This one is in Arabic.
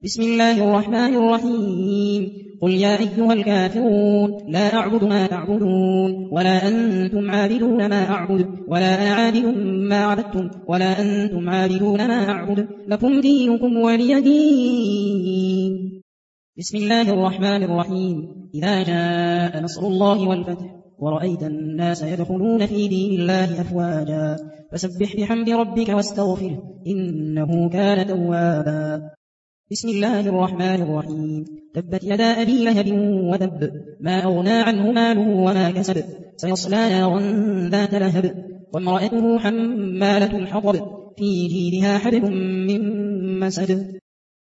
بسم الله الرحمن الرحيم قل يا أيها الكافرون لا أعبد ما تعبدون ولا أنتم عابدون ما أعبد ولا أنا عابد ما عبدتم ولا أنتم عابدون ما أعبد لكم دينكم ولي دين. بسم الله الرحمن الرحيم إذا جاء نصر الله والفتح ورأيت الناس يدخلون في دين الله أفواجا فسبح بحمد ربك واستغفره إنه كان توابا. بسم الله الرحمن الرحيم تبت يدا أبي لهب وتب ما أغنى عنه ماله وما كسب سيصلى نارا ذات لهب وامرأته حمالة الحطب في جيدها حبل من مسد.